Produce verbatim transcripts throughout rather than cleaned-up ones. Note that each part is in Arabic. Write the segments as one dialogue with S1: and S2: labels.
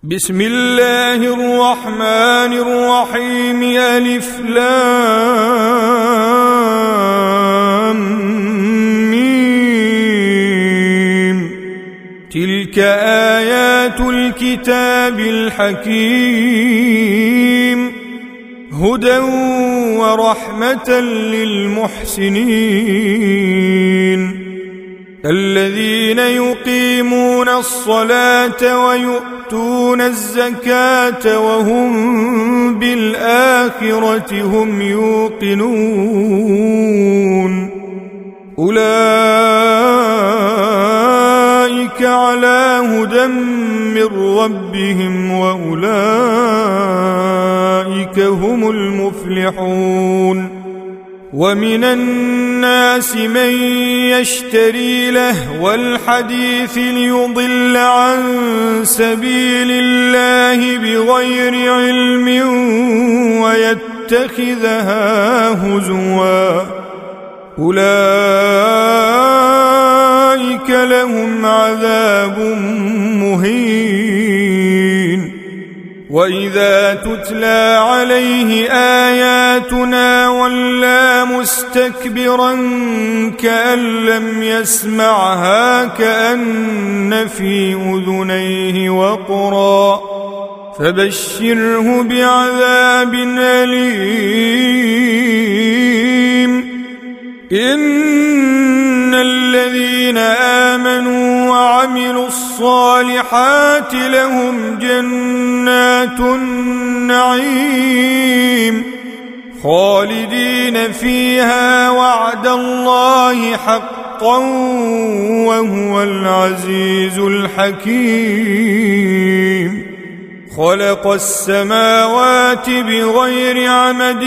S1: بسم الله الرحمن الرحيم. ألف لام ميم. تلك آيات الكتاب الحكيم هدى ورحمة للمحسنين الذين يقيمون الصلاة ويؤتون الزكاة وهم بالآخرة هم يوقنون أولئك على هدى من ربهم وأولئك هم المفلحون. ومن الناس من يشتري لهو الحديث ليضل عن سبيل الله بغير علم ويتخذها هزوا أولئك لهم عذاب مهين. وإذا تتلى عليه آياتنا ولى مستكبرا كأن لم يسمعها كأن في أذنيه وقرا فبشره بعذاب أليم. إن الذين آمنوا وعملوا الصالحات لهم جنات النعيم خالدين فيها وعد الله حقا وهو العزيز الحكيم. خلق السماوات بغير عمد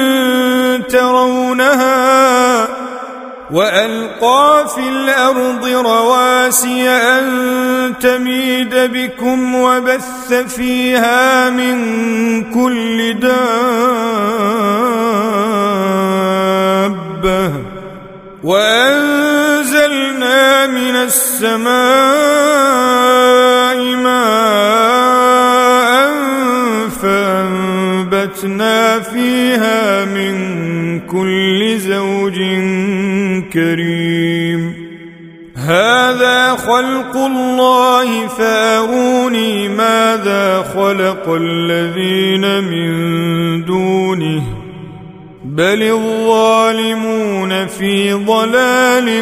S1: ترونها وألقى في الأرض رواسي أن تميد بكم وبث فيها من كل دابة وأنزلنا من السماء ماء فأنبتنا فيها من كل زوج كريم. هذا خلق الله فأروني ماذا خلق الذين من دونه بل الظالمون في ضلال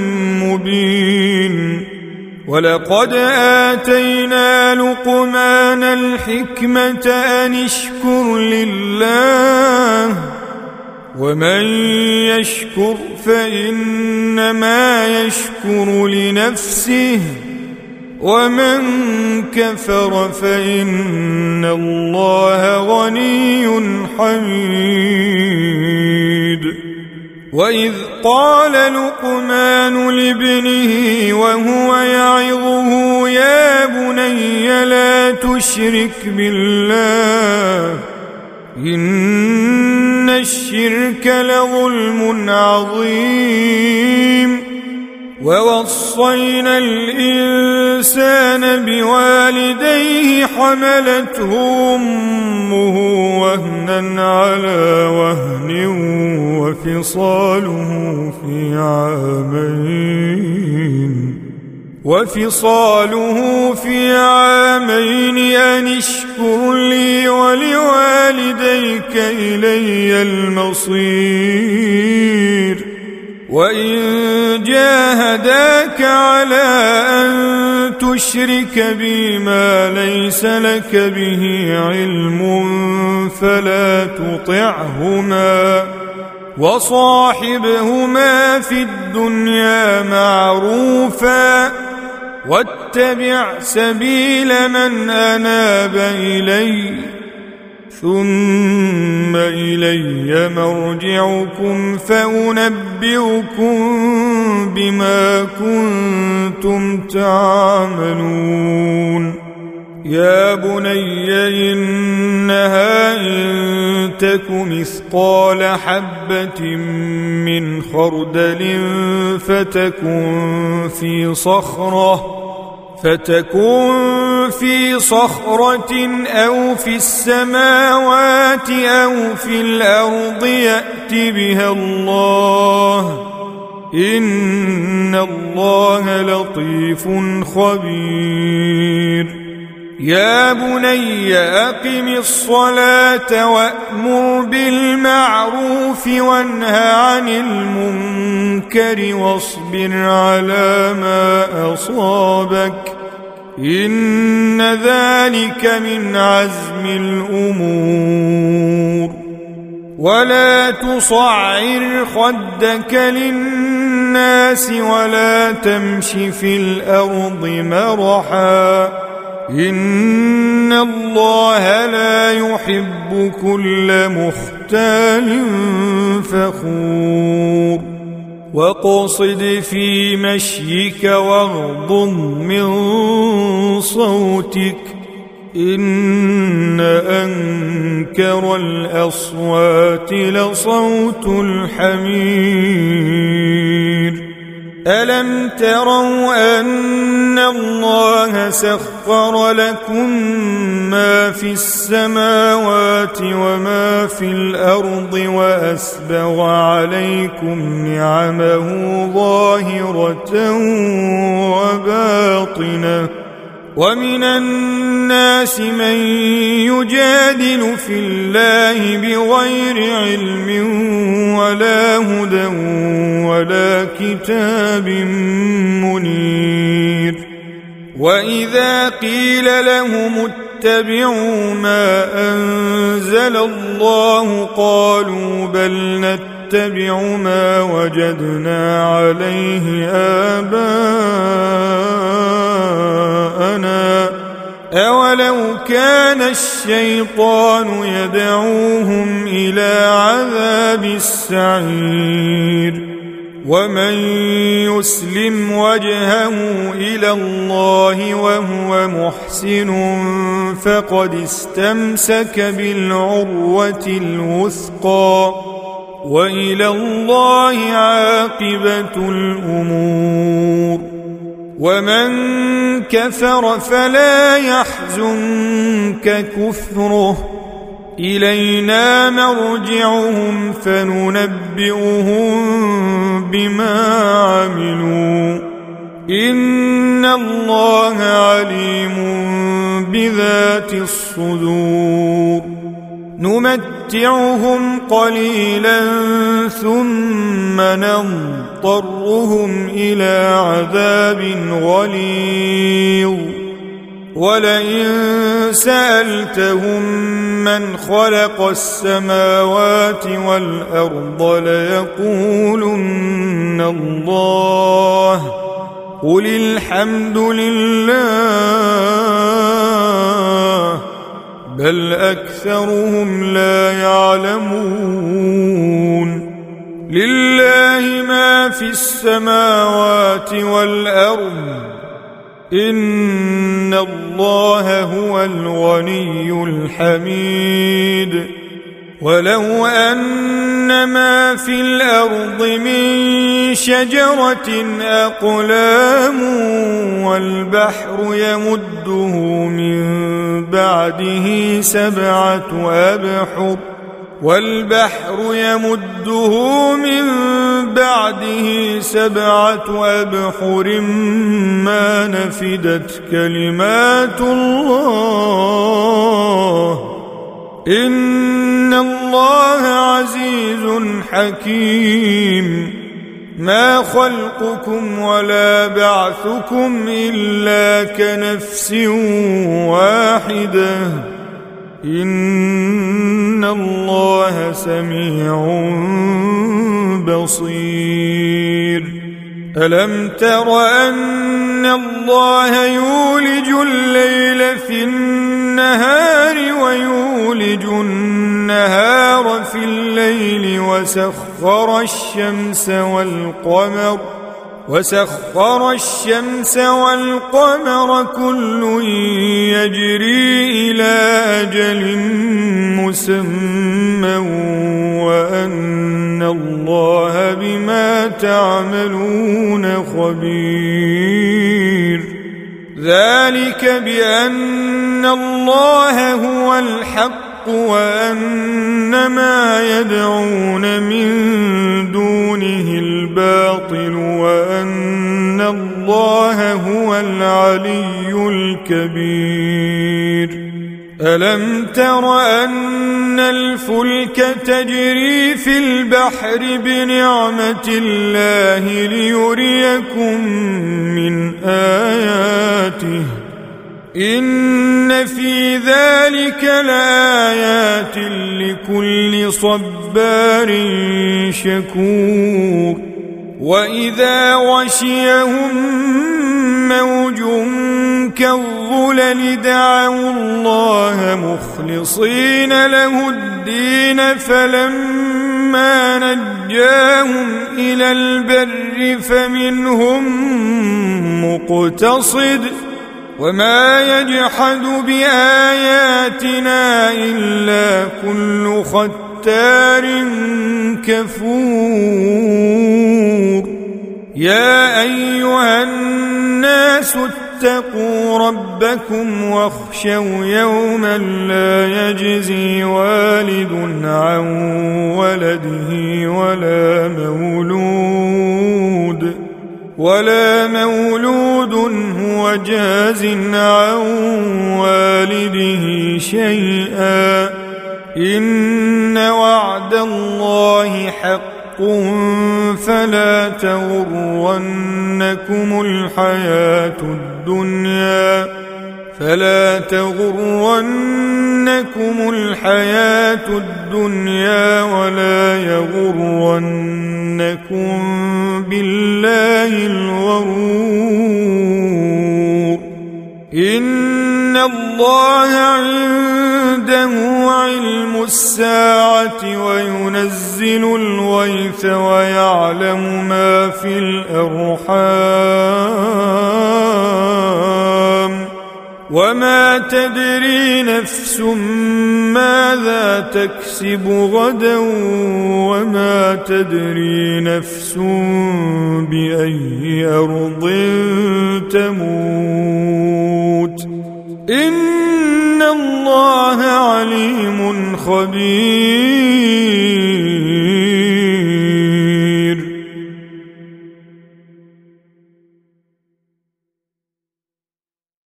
S1: مبين. ولقد آتينا لقمان الحكمة أن اشكر لله ومن يشكر فإنما يشكر لنفسه ومن كفر فإن الله غني حميد. وإذ قال لقمان لابنه وهو يعظه يا بني لا تشرك بالله إن الشرك لظلم عظيم. ووصينا الإنسان بوالديه حملته أمه وهنا على وهن وفصاله في عامين وفصاله في عامين أن اشكر لي ولوالديك إلي المصير. وإن جاهداك على أن تشرك بي ما ليس لك به علم فلا تطعهما وصاحبهما في الدنيا معروفا واتبع سبيل من أناب إلي ثم إلي مرجعكم فأنبئكم بما كنتم تعملون. يا بني إنها إن تك مثقال حبة من خردل فتكن في صخرة فتكن قل في صخرة أو في السماوات أو في الأرض يأت بها الله إن الله لطيف خبير يا بني أقم الصلاة وأمر بالمعروف وانه عن المنكر واصبر على ما أصابك إن ذلك من عزم الأمور ولا تصعر خدك للناس ولا تمش في الأرض مرحا إن الله لا يحب كل مختال فخور وقصد في مشيك واغضض من صوتك إن أنكر الأصوات لصوت الحمير ألم تروا أن الله سخر لكم ما في السماوات وما في الأرض وأسبغ عليكم نعمه ظاهرة وباطنة ومن الناس من يجادل في الله بغير علم ولا هدى ولا كتاب منير وإذا قيل لهم اتبعوا ما أنزل الله قالوا بل نتبع ما وجدنا عليه آباءنا أولو كان الشيطان يدعوهم إلى عذاب السعير ومن يسلم وجهه إلى الله وهو محسن فقد استمسك بالعروة الوثقى وإلى الله عاقبة الأمور ومن كفر فلا يحزنك كفره إلينا مرجعهم فننبئهم بما عملوا إن الله عليم بذات الصدور نمتعهم قليلا ثم نضطرهم إلى عذاب غليظ ولئن سألتهم من خلق السماوات والأرض ليقولن الله قل الحمد لله بل أكثرهم لا يعلمون لله ما في السماوات والأرض إن الله هو الغني الحميد ولو أن ما في الأرض من شجرة أقلام والبحر يمده من بعده سبعة أبحر والبحر يمده من بعده سبعة أبحر ما نفدت كلمات الله إن الله عزيز حكيم ما خلقكم ولا بعثكم إلا كنفس واحدة إن الله سميع بصير ألم تر أن الله يولج الليل في النهار ويولج النهار في الليل وسخر الشمس والقمر وسخر الشمس والقمر كل يجري إلى أجل مسمى وأن الله بما تعملون خبير ذلك بأن الله هو الحق وأن ما يدعون من دونه الباطل وأن الله هو العلي الكبير. ألم تر أن الفلك تجري في البحر بنعمة الله ليريكم من آياته إن في ذلك لآيات لكل صبار شكور. وإذا غشيهم موج كالظلل دعوا الله مخلصين له الدين فلما نجاهم إلى البر فمنهم مقتصد وما يجحد بآياتنا إلا كل ختار كفور. يا أيها الناس اتقوا ربكم واخشوا يوما لا يجزي والد عن ولده ولا مولود ولا مولود هو جاز عن والده شيئا إن وعد الله حق فلا تغرنكم الحياة الدنيا فلا تغرنكم الحياة الدنيا ولا يغرنكم بالله الغرور. إن الله عنده علم الساعة وينزل الغيث ويعلم ما في الأرحام وما تدري نفس ماذا تكسب غدا وما تدري نفس بأي أرض تموت إن الله عليم خبير.